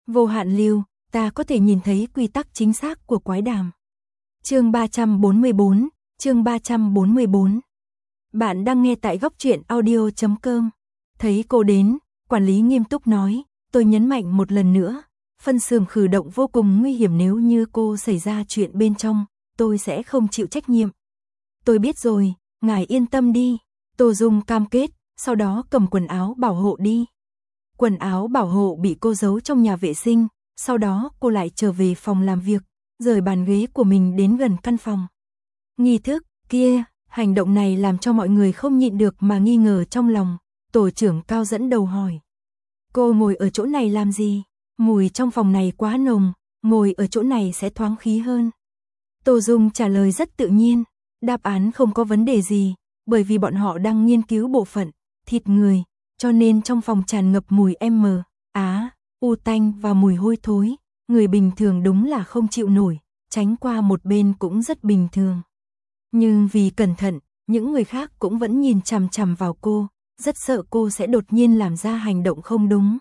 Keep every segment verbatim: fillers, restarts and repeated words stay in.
Vô hạn lưu, ta có thể nhìn thấy quy tắc chính xác của quái đàm. Chương ba trăm bốn mươi bốn, chương ba trăm bốn mươi bốn. Bạn đang nghe tại góc truyện audio chấm com. Thấy cô đến, quản lý nghiêm túc nói, tôi nhấn mạnh một lần nữa, phân xưởng khử độc vô cùng nguy hiểm, nếu như cô xảy ra chuyện bên trong, tôi sẽ không chịu trách nhiệm. Tôi biết rồi, ngài yên tâm đi. Tô Dung cam kết, sau đó cầm quần áo bảo hộ đi. Quần áo bảo hộ bị cô giấu trong nhà vệ sinh, sau đó cô lại trở về phòng làm việc, rời bàn ghế của mình đến gần căn phòng. Nghi thức kia, hành động này làm cho mọi người không nhịn được mà nghi ngờ trong lòng. Tổ trưởng Cao dẫn đầu hỏi, cô ngồi ở chỗ này làm gì? Mùi trong phòng này quá nồng, ngồi ở chỗ này sẽ thoáng khí hơn. Tô Dung trả lời rất tự nhiên, đáp án không có vấn đề gì, bởi vì bọn họ đang nghiên cứu bộ phận thịt người, cho nên trong phòng tràn ngập mùi M, á, u tanh và mùi hôi thối, người bình thường đúng là không chịu nổi, tránh qua một bên cũng rất bình thường. Nhưng vì cẩn thận, những người khác cũng vẫn nhìn chằm chằm vào cô, rất sợ cô sẽ đột nhiên làm ra hành động không đúng.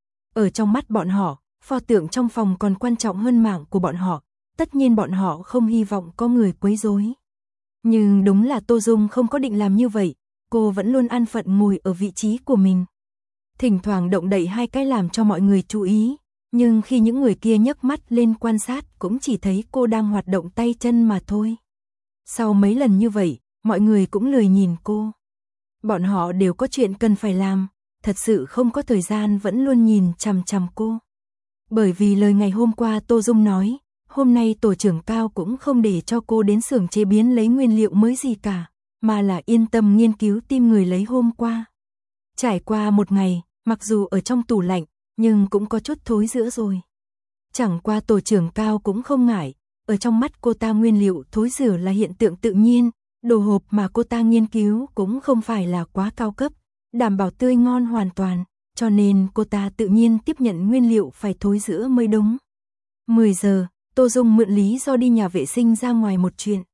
Ở trong mắt bọn họ, pho tượng trong phòng còn quan trọng hơn mạng của bọn họ, tất nhiên bọn họ không hy vọng có người quấy rối. Nhưng đúng là Tô Dung không có định làm như vậy, cô vẫn luôn an phận ngồi ở vị trí của mình. Thỉnh thoảng động đậy hai cái làm cho mọi người chú ý, nhưng khi những người kia nhấc mắt lên quan sát cũng chỉ thấy cô đang hoạt động tay chân mà thôi. Sau mấy lần như vậy, mọi người cũng lười nhìn cô. Bọn họ đều có chuyện cần phải làm, thật sự không có thời gian vẫn luôn nhìn chằm chằm cô. Bởi vì lời ngày hôm qua Tô Dung nói, hôm nay tổ trưởng Cao cũng không để cho cô đến xưởng chế biến lấy nguyên liệu mới gì cả, mà là yên tâm nghiên cứu tim người lấy hôm qua. Trải qua một ngày, mặc dù ở trong tủ lạnh, nhưng cũng có chút thối rữa rồi. Chẳng qua tổ trưởng Cao cũng không ngại, ở trong mắt cô ta nguyên liệu thối rữa là hiện tượng tự nhiên, đồ hộp mà cô ta nghiên cứu cũng không phải là quá cao cấp, đảm bảo tươi ngon hoàn toàn, cho nên cô ta tự nhiên tiếp nhận nguyên liệu phải thối rữa mới đúng. mười giờ, Tô Dung mượn lý do đi nhà vệ sinh ra ngoài một chuyện.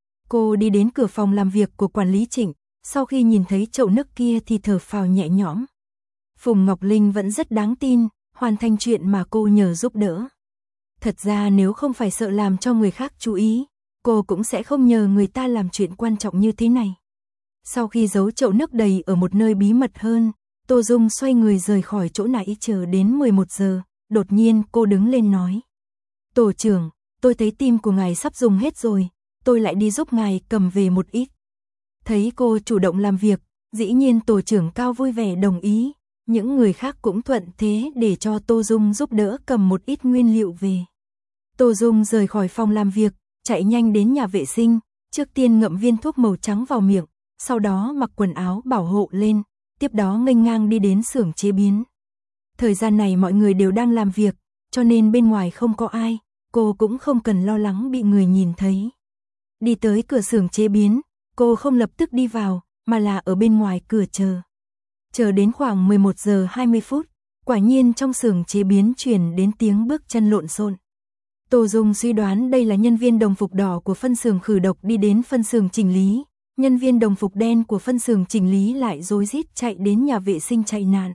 Cô đi đến cửa phòng làm việc của quản lý Trịnh, sau khi nhìn thấy chậu nước kia thì thở phào nhẹ nhõm. Phùng Ngọc Linh vẫn rất đáng tin, hoàn thành chuyện mà cô nhờ giúp đỡ. Thật ra nếu không phải sợ làm cho người khác chú ý, cô cũng sẽ không nhờ người ta làm chuyện quan trọng như thế này. Sau khi giấu chậu nước đầy ở một nơi bí mật hơn, Tô Dung xoay người rời khỏi chỗ nãy chờ đến mười một giờ, đột nhiên cô đứng lên nói. Tổ trưởng, tôi thấy tim của ngài sắp dùng hết rồi, tôi lại đi giúp ngài cầm về một ít. Thấy cô chủ động làm việc, dĩ nhiên tổ trưởng Cao vui vẻ đồng ý, những người khác cũng thuận thế để cho Tô Dung giúp đỡ cầm một ít nguyên liệu về. Tô Dung rời khỏi phòng làm việc, chạy nhanh đến nhà vệ sinh, trước tiên ngậm viên thuốc màu trắng vào miệng, sau đó mặc quần áo bảo hộ lên, tiếp đó nghênh ngang đi đến xưởng chế biến. Thời gian này mọi người đều đang làm việc, cho nên bên ngoài không có ai, cô cũng không cần lo lắng bị người nhìn thấy. Đi tới cửa xưởng chế biến, cô không lập tức đi vào, mà là ở bên ngoài cửa chờ. Chờ đến khoảng mười một giờ hai mươi phút, quả nhiên trong xưởng chế biến truyền đến tiếng bước chân lộn xộn. Tô Dung suy đoán đây là nhân viên đồng phục đỏ của phân xưởng khử độc đi đến phân xưởng chỉnh lý, nhân viên đồng phục đen của phân xưởng chỉnh lý lại rối rít chạy đến nhà vệ sinh chạy nạn.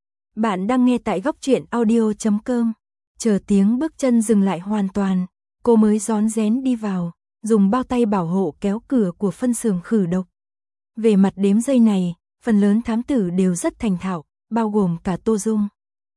Bạn đang nghe tại góc truyện audio chấm com. Chờ tiếng bước chân dừng lại hoàn toàn, cô mới rón rén đi vào, dùng bao tay bảo hộ kéo cửa của phân xưởng khử độc. Về mặt đếm giây này, phần lớn thám tử đều rất thành thạo, bao gồm cả Tô Dung.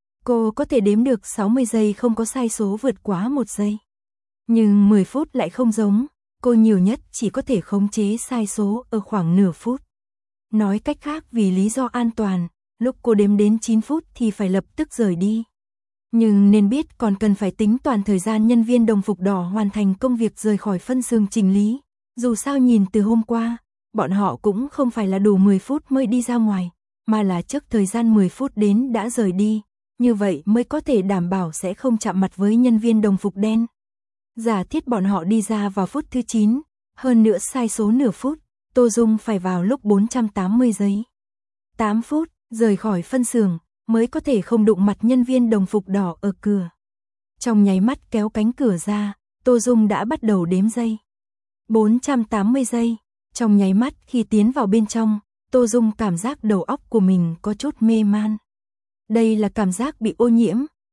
Cô có thể đếm được sáu mươi giây không có sai số vượt quá một giây. Nhưng mười phút lại không giống, cô nhiều nhất chỉ có thể khống chế sai số ở khoảng nửa phút. Nói cách khác vì lý do an toàn, lúc cô đếm đến chín phút thì phải lập tức rời đi. Nhưng nên biết còn cần phải tính toàn thời gian nhân viên đồng phục đỏ hoàn thành công việc rời khỏi phân xưởng chỉnh lý. Dù sao nhìn từ hôm qua, bọn họ cũng không phải là đủ mười phút mới đi ra ngoài, mà là trước thời gian mười phút đến đã rời đi. Như vậy mới có thể đảm bảo sẽ không chạm mặt với nhân viên đồng phục đen. Giả thiết bọn họ đi ra vào phút thứ chín, hơn nữa sai số nửa phút, Tô Dung phải vào lúc bốn trăm tám mươi giây. tám phút, rời khỏi phân xưởng, mới có thể không đụng mặt nhân viên đồng phục đỏ ở cửa. Trong nháy mắt kéo cánh cửa ra, Tô Dung đã bắt đầu đếm giây. bốn trăm tám mươi giây, trong nháy mắt khi tiến vào bên trong, Tô Dung cảm giác đầu óc của mình có chút mê man. Đây là cảm giác bị ô nhiễm,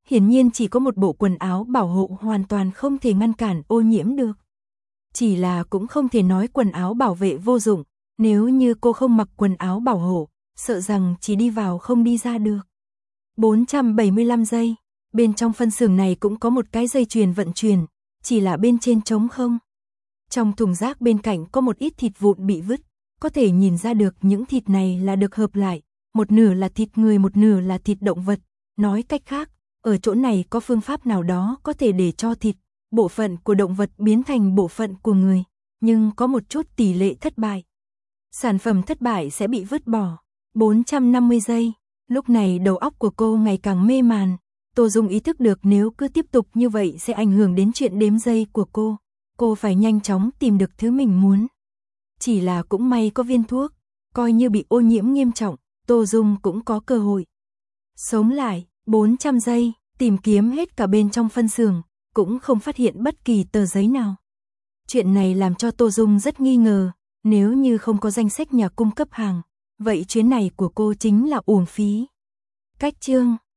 hiển nhiên chỉ có một bộ quần áo bảo hộ hoàn toàn không thể ngăn cản ô nhiễm được. Chỉ là cũng không thể nói quần áo bảo vệ vô dụng, nếu như cô không mặc quần áo bảo hộ, sợ rằng chỉ đi vào không đi ra được. bốn trăm bảy mươi lăm giây, bên trong phân xưởng này cũng có một cái dây chuyền vận chuyển, chỉ là bên trên trống không. Trong thùng rác bên cạnh có một ít thịt vụn bị vứt, có thể nhìn ra được những thịt này là được hợp lại, một nửa là thịt người một nửa là thịt động vật. Nói cách khác, ở chỗ này có phương pháp nào đó có thể để cho thịt, bộ phận của động vật biến thành bộ phận của người, nhưng có một chút tỷ lệ thất bại. Sản phẩm thất bại sẽ bị vứt bỏ. bốn trăm năm mươi giây, lúc này đầu óc của cô ngày càng mê màn. Tô Dung ý thức được nếu cứ tiếp tục như vậy sẽ ảnh hưởng đến chuyện đếm giây của cô. Cô phải nhanh chóng tìm được thứ mình muốn. Chỉ là cũng may có viên thuốc, coi như bị ô nhiễm nghiêm trọng, Tô Dung cũng có cơ hội sống lại. bốn trăm giây, tìm kiếm hết cả bên trong phân xưởng, cũng không phát hiện bất kỳ tờ giấy nào. Chuyện này làm cho Tô Dung rất nghi ngờ, nếu như không có danh sách nhà cung cấp hàng, vậy chuyến này của cô chính là uổng phí. Cách chương